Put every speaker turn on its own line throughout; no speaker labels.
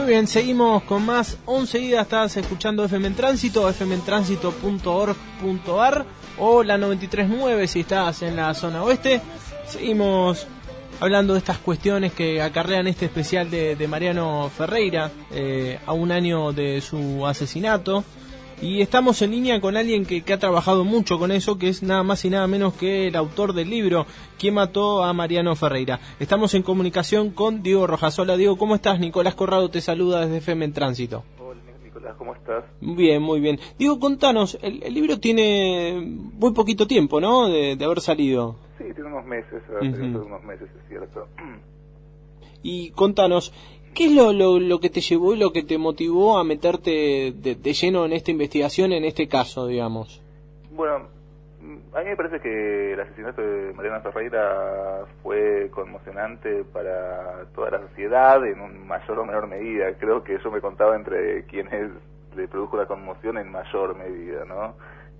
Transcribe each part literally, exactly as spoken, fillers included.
Muy bien, seguimos con más. once ida, estás escuchando F M en Tránsito, f m en tránsito punto org punto a r o la noventa y tres punto nueve si estás en la zona oeste. Seguimos hablando de estas cuestiones que acarrean este especial de, de Mariano Ferreira, eh, a un año de su asesinato. Y estamos en línea con alguien que, que ha trabajado mucho con eso, que es nada más y nada menos que el autor del libro ¿Quién mató a Mariano Ferreira? Estamos en comunicación con Diego Rojas. Hola Diego, ¿cómo estás? Nicolás Corrado te saluda desde F M en Tránsito.
Hola Nicolás, ¿cómo estás?
Bien, muy bien. Diego, contanos, el, el libro tiene muy poquito tiempo, ¿no? De, de haber salido.
Sí, tiene unos meses, uh-huh. unos meses, es cierto.
Y contanos, ¿qué es lo, lo, lo que te llevó y lo que te motivó a meterte de, de lleno en esta investigación, en este caso, digamos?
Bueno, a mí me parece que el asesinato de Mariano Ferreira fue conmocionante para toda la sociedad en un mayor o menor medida. Creo que yo me contaba entre quienes le produjo la conmoción en mayor medida, ¿no?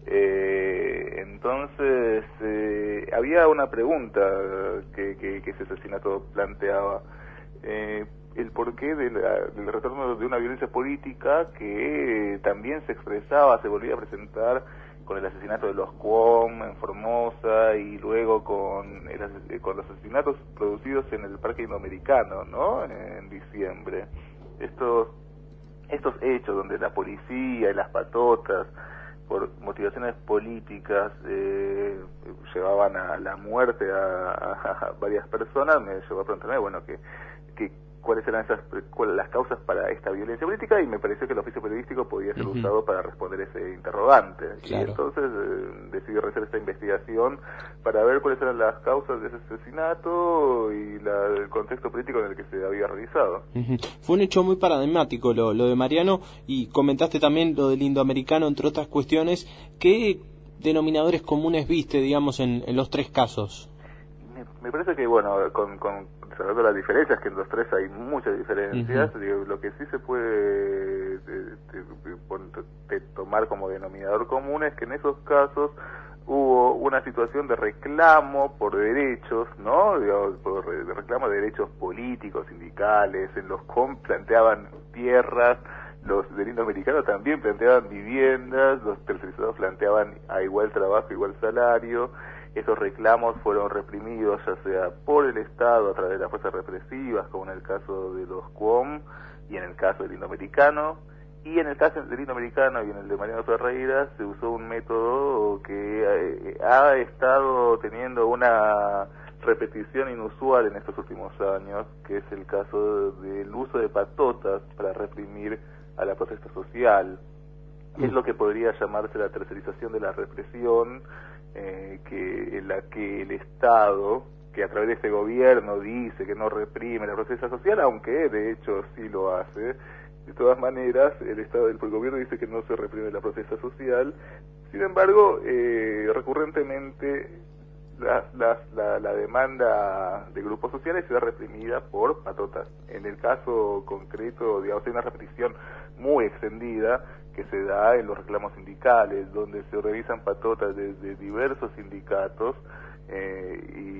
Eh, entonces, eh, había una pregunta que, que, que ese asesinato planteaba. Eh, el porqué de la, del retorno de una violencia política que también se expresaba, se volvía a presentar con el asesinato de los Cuom en Formosa y luego con, el, con los asesinatos producidos en el Parque Indoamericano, ¿no? En diciembre. Estos, estos hechos donde la policía y las patotas, por motivaciones políticas, eh, llevaban a la muerte a, a, a varias personas, me llevó a preguntarme, bueno, que, que cuáles eran esas, cuáles las causas para esta violencia política, y me pareció que el oficio periodístico podía ser uh-huh. usado para responder ese interrogante. Claro. Y entonces eh, decidí realizar esta investigación para ver cuáles eran las causas de ese asesinato y la, el contexto político en el que se había realizado.
Uh-huh. Fue un hecho muy paradigmático lo, lo de Mariano, y comentaste también lo del indoamericano, entre otras cuestiones. ¿Qué denominadores comunes viste, digamos, en, en los tres casos?
Me, me parece que, bueno, con... con salvando las diferencias, que en los tres hay muchas diferencias, uh-huh. digo, lo que sí se puede de, de, de, de tomar como denominador común es que en esos casos hubo una situación de reclamo por derechos, ¿no? Digamos, por de reclamo de derechos políticos, sindicales. En los C O M planteaban tierras, los del Indoamericano también planteaban viviendas, los tercerizados planteaban a igual trabajo, igual salario. Esos reclamos fueron reprimidos ya sea por el Estado a través de las fuerzas represivas, como en el caso de los C O M y en el caso del Indoamericano. Y en el caso del Indoamericano y en el de Mariano Ferreira se usó un método que eh, ha estado teniendo una repetición inusual en estos últimos años, que es el caso del uso de patotas para reprimir a la protesta social. Mm. Es lo que podría llamarse la tercerización de la represión, Eh, que en la que el Estado, que a través de este gobierno dice que no reprime la protesta social, aunque de hecho sí lo hace, de todas maneras el Estado del gobierno dice que no se reprime la protesta social. Sin embargo, eh, recurrentemente la, la, la, la demanda de grupos sociales se ve reprimida por patotas. En el caso concreto, digamos, hay una repetición muy extendida que se da en los reclamos sindicales, donde se organizan patotas desde diversos sindicatos eh,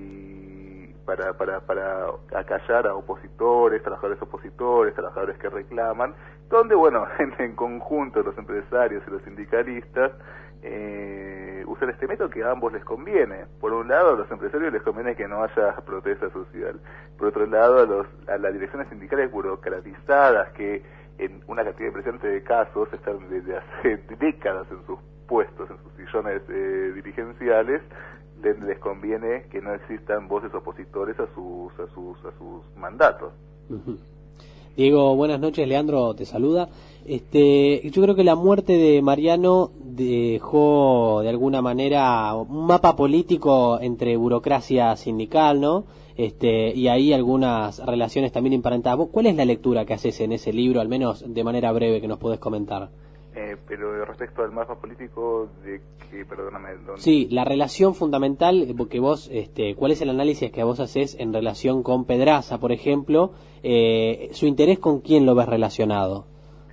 y para, para, para acallar a opositores, trabajadores opositores, trabajadores que reclaman, donde, bueno, en, en conjunto los empresarios y los sindicalistas eh, usan este método que a ambos les conviene. Por un lado, a los empresarios les conviene que no haya protesta social. Por otro lado, a, los, a las direcciones sindicales burocratizadas que en una cantidad impresionante de casos están desde hace décadas en sus puestos, en sus sillones eh, dirigenciales, les, les conviene que no existan voces opositores a sus a sus a sus mandatos.
Uh-huh. Diego, buenas noches. Leandro te saluda. Este, yo creo que la muerte de Mariano dejó de alguna manera un mapa político entre burocracia sindical, ¿no? Este, y ahí algunas relaciones también emparentadas. ¿Cuál es la lectura que haces en ese libro, al menos de manera breve, que nos podés comentar?
Eh, pero respecto al mapa político de que, perdóname, ¿dónde?
Sí, la relación fundamental, porque vos, este, ¿cuál es el análisis que vos haces en relación con Pedraza, por ejemplo? Eh, ¿Su interés con quién lo ves relacionado?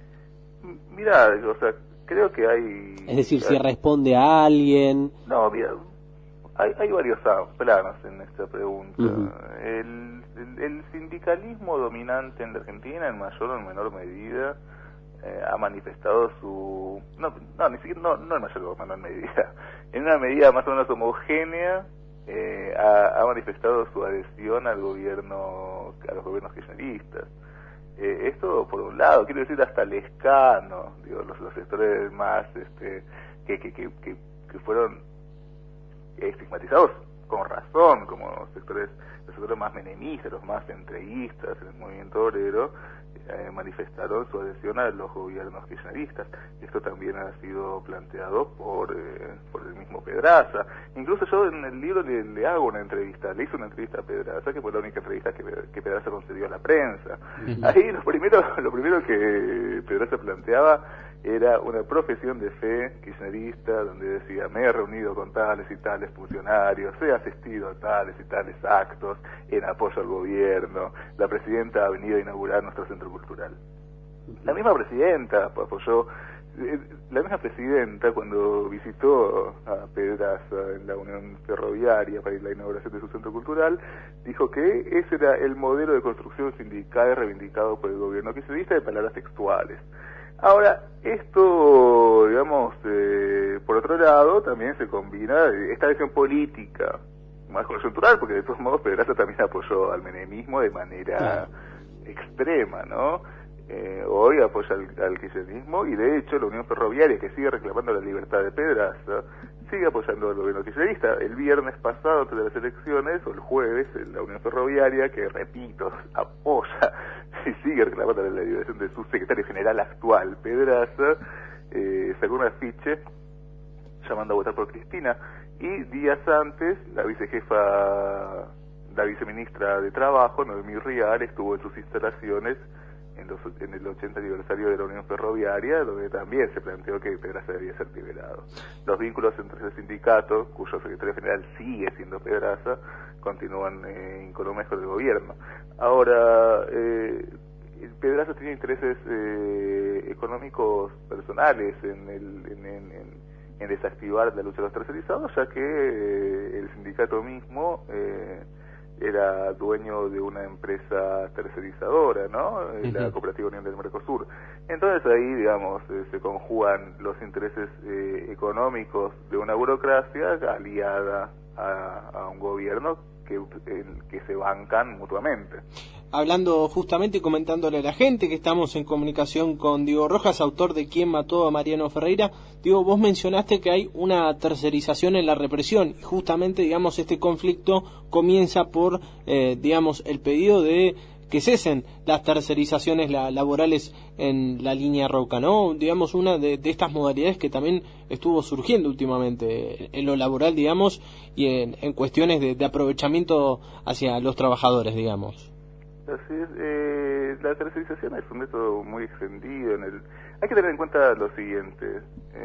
Mira, o sea, creo que hay...
Es decir, si responde a alguien...
No, mira, hay, hay varios planos en esta pregunta. Uh-huh. El, el, el sindicato sindicalismo dominante en la Argentina, en mayor o en menor medida, eh, ha manifestado su... No, no, ni siquiera, no, no en mayor o menor medida, en una medida más o menos homogénea, eh, ha, ha manifestado su adhesión al gobierno, a los gobiernos kirchneristas. Eh, esto por un lado, quiero decir hasta Lescano, digo, los, los sectores más este, que, que, que, que, que fueron estigmatizados con razón como sectores, los sectores más menemistas, los más entreguistas en el movimiento obrero, eh, manifestaron su adhesión a los gobiernos kirchneristas. Esto también ha sido planteado por, eh, por el mismo Pedraza. Incluso yo en el libro le, le hago una entrevista, le hice una entrevista a Pedraza, que fue la única entrevista que, que Pedraza concedió a la prensa. Uh-huh. Ahí lo primero, lo primero que Pedraza planteaba era una profesión de fe kirchnerista, donde decía: me he reunido con tales y tales funcionarios, he asistido a tales y tales actos en apoyo al gobierno, la presidenta ha venido a inaugurar nuestro centro cultural. La misma presidenta apoyó, la misma presidenta cuando visitó a Pedraza en la Unión Ferroviaria para la inauguración de su centro cultural, dijo que ese era el modelo de construcción sindical reivindicado por el gobierno kirchnerista, de palabras textuales. Ahora, esto, digamos, eh, por otro lado, también se combina esta visión política más coyuntural, porque de todos modos Pedraza también apoyó al menemismo de manera extrema, ¿no? Eh, hoy apoya al, al kirchnerismo, y de hecho la Unión Ferroviaria, que sigue reclamando la libertad de Pedraza, sigue apoyando al gobierno kirchnerista. El viernes pasado, antes de las elecciones, o el jueves, la Unión Ferroviaria, que repito, apoya y sigue reclamando la liberación de su secretario general actual, Pedraza, eh, sacó un afiche llamando a votar por Cristina, y días antes la vicejefa, la viceministra de Trabajo, Noemí Rial, estuvo en sus instalaciones en, los, en el ochenta aniversario de la Unión Ferroviaria, donde también se planteó que Pedraza debía ser liberado. Los vínculos entre ese sindicato, cuyo secretario general sigue siendo Pedraza, continúan eh, incolumes con el gobierno. Ahora, eh, Pedraza tiene intereses eh, económicos personales en, el, en, en, en, en desactivar la lucha de los tercerizados, ya que eh, el sindicato mismo eh, era dueño de una empresa tercerizadora, ¿no? Uh-huh. La Cooperativa Unión del Mercosur. Entonces ahí, digamos, eh, se conjugan los intereses eh, económicos de una burocracia aliada a, a un gobierno que, en, que se bancan mutuamente.
Hablando justamente y comentándole a la gente que estamos en comunicación con Diego Rojas, autor de ¿Quién mató a Mariano Ferreira? Diego, vos mencionaste que hay una tercerización en la represión, y justamente, digamos, este conflicto comienza por, eh, digamos, el pedido de que cesen las tercerizaciones la, laborales en la línea Roca, ¿no? Digamos, una de, de estas modalidades que también estuvo surgiendo últimamente en lo laboral, digamos, y en, en cuestiones de, de aprovechamiento hacia los trabajadores, digamos.
Así es, eh, la tercerización es un método muy extendido. En el, hay que tener en cuenta lo siguiente,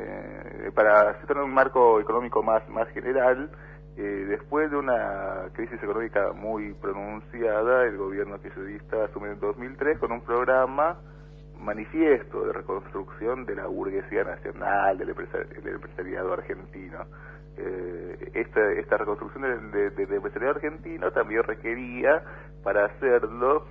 eh, para tener un marco económico más, más general. Eh, después de una crisis económica muy pronunciada, el gobierno kirchnerista asume en dos mil tres con un programa manifiesto de reconstrucción de la burguesía nacional, del, empresari del empresariado argentino. Eh, esta, esta reconstrucción del de, de, de empresariado argentino también requería, para hacerlo,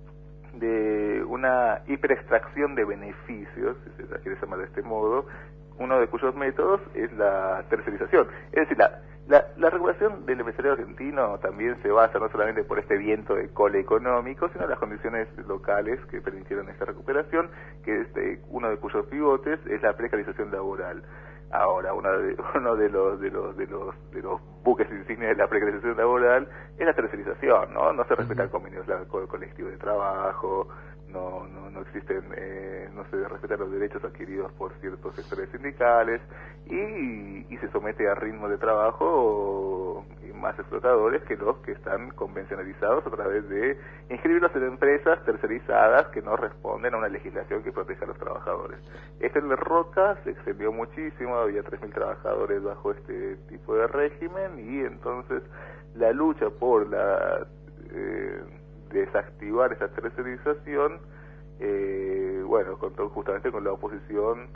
de una hiperextracción de beneficios, si se la quiere llamar de este modo, uno de cuyos métodos es la tercerización. Es decir, la, la, la regulación del empresariado argentino también se basa no solamente por este viento de cola económico, sino en las condiciones locales que permitieron esta recuperación, que es de, uno de cuyos pivotes es la precarización laboral. Ahora, uno de, uno de los de los de los de los buques insignia de la precarización laboral es la tercerización, ¿no? No se respetan convenios colectivos de trabajo, no no no existen, eh, no se respetan los derechos adquiridos por ciertos sectores sindicales, y, y se somete a ritmos de trabajo más explotadores que los que están convencionalizados a través de inscribirlos en empresas tercerizadas que no responden a una legislación que proteja a los trabajadores. Este en la Roca se extendió muchísimo, había tres mil trabajadores bajo este tipo de régimen, y entonces la lucha por la eh, desactivar esa tercerización, eh, bueno, contó justamente con la oposición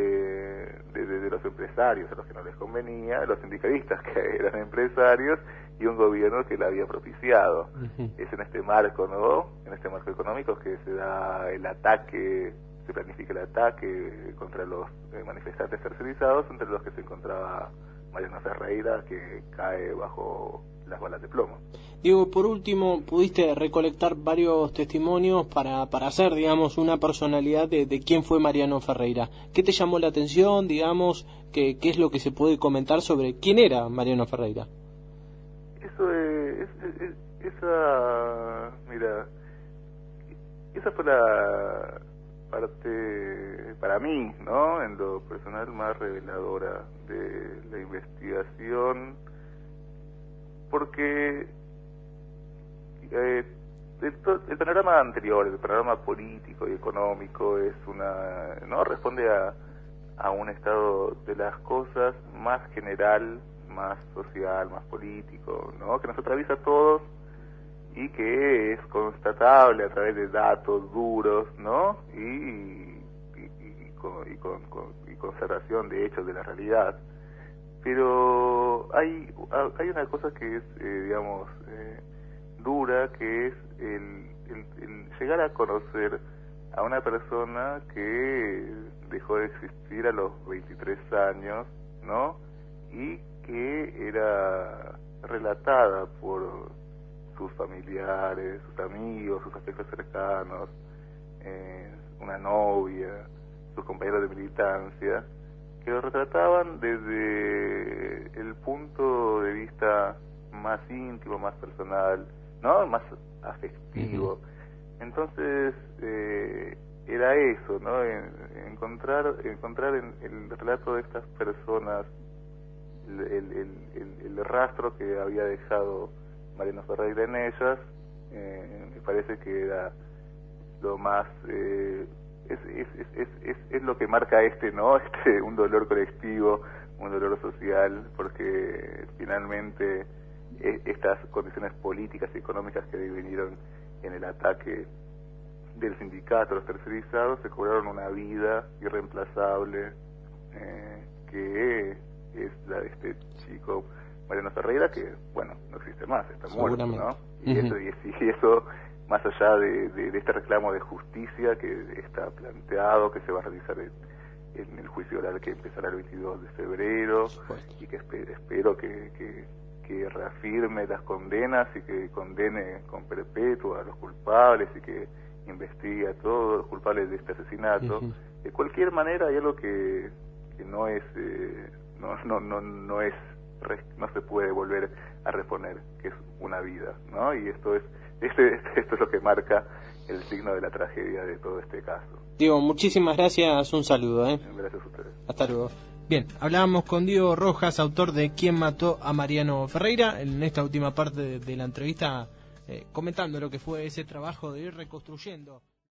de, de, de, de los empresarios, a los que no les convenía, los sindicalistas que eran empresarios, y un gobierno que la había propiciado. Uh-huh. Es en este marco, ¿no? En este marco económico que se da el ataque, se planifica el ataque contra los eh, manifestantes tercerizados, entre los que se encontraba Mariano Ferreira, que cae bajo las balas de plomo.
Diego, por último, pudiste recolectar varios testimonios para, para hacer, digamos, una personalidad de, de quién fue Mariano Ferreira. ¿Qué te llamó la atención, digamos, qué, qué es lo que se puede comentar sobre quién era Mariano Ferreira?
Eso es, es, es esa, mira, esa fue la parte, para mí, ¿no?, en lo personal, más reveladora de la investigación, porque eh, el, el panorama anterior, el panorama político y económico es una, no responde a, a un estado de las cosas más general, más social, más político, ¿no?, que nos atraviesa a todos y que es constatable a través de datos duros, ¿no?, y, y, y, y, con, y, con, con, y conservación de hechos de la realidad. Pero hay hay una cosa que es, eh, digamos, eh, dura, que es el, el, el llegar a conocer a una persona que dejó de existir a los veintitrés años, ¿no?, y que era relatada por sus familiares, sus amigos, sus afectos cercanos, eh, una novia, sus compañeros de militancia, que lo retrataban desde el punto de vista más íntimo, más personal, ¿no?, más afectivo. Uh-huh. Entonces, eh, era eso, ¿no?, en, encontrar encontrar en el relato de estas personas el, el, el, el rastro que había dejado Mariano Ferreira en ellas, eh, me parece que era lo más... Eh, Es, es, es, es, es lo que marca este, ¿no?, este, un dolor colectivo, un dolor social, porque finalmente eh, estas condiciones políticas y económicas que vinieron en el ataque del sindicato, los tercerizados, se cobraron una vida irreemplazable, eh, que es la de este chico Mariano Ferreira, que, bueno, no existe más, está muerto, ¿no? Y, uh-huh. eso, y, y eso... más allá de, de, de este reclamo de justicia que está planteado, que se va a realizar en, en el juicio oral que empezará el veintidós de febrero, y que espero, espero que, que, que reafirme las condenas y que condene con perpetua a los culpables y que investigue a todos los culpables de este asesinato. Uh-huh. De cualquier manera hay algo que, que no es, eh, no, no, no, no es, no se puede volver a reponer, que es una vida, ¿no? Y esto es Este, esto es lo que marca el signo de la tragedia de todo este caso.
Diego, muchísimas gracias, un saludo. ¿eh?
Gracias a ustedes.
Hasta luego. Bien, hablábamos con Diego Rojas, autor de ¿Quién mató a Mariano Ferreira? En esta última parte de, de la entrevista, eh, comentando lo que fue ese trabajo de ir reconstruyendo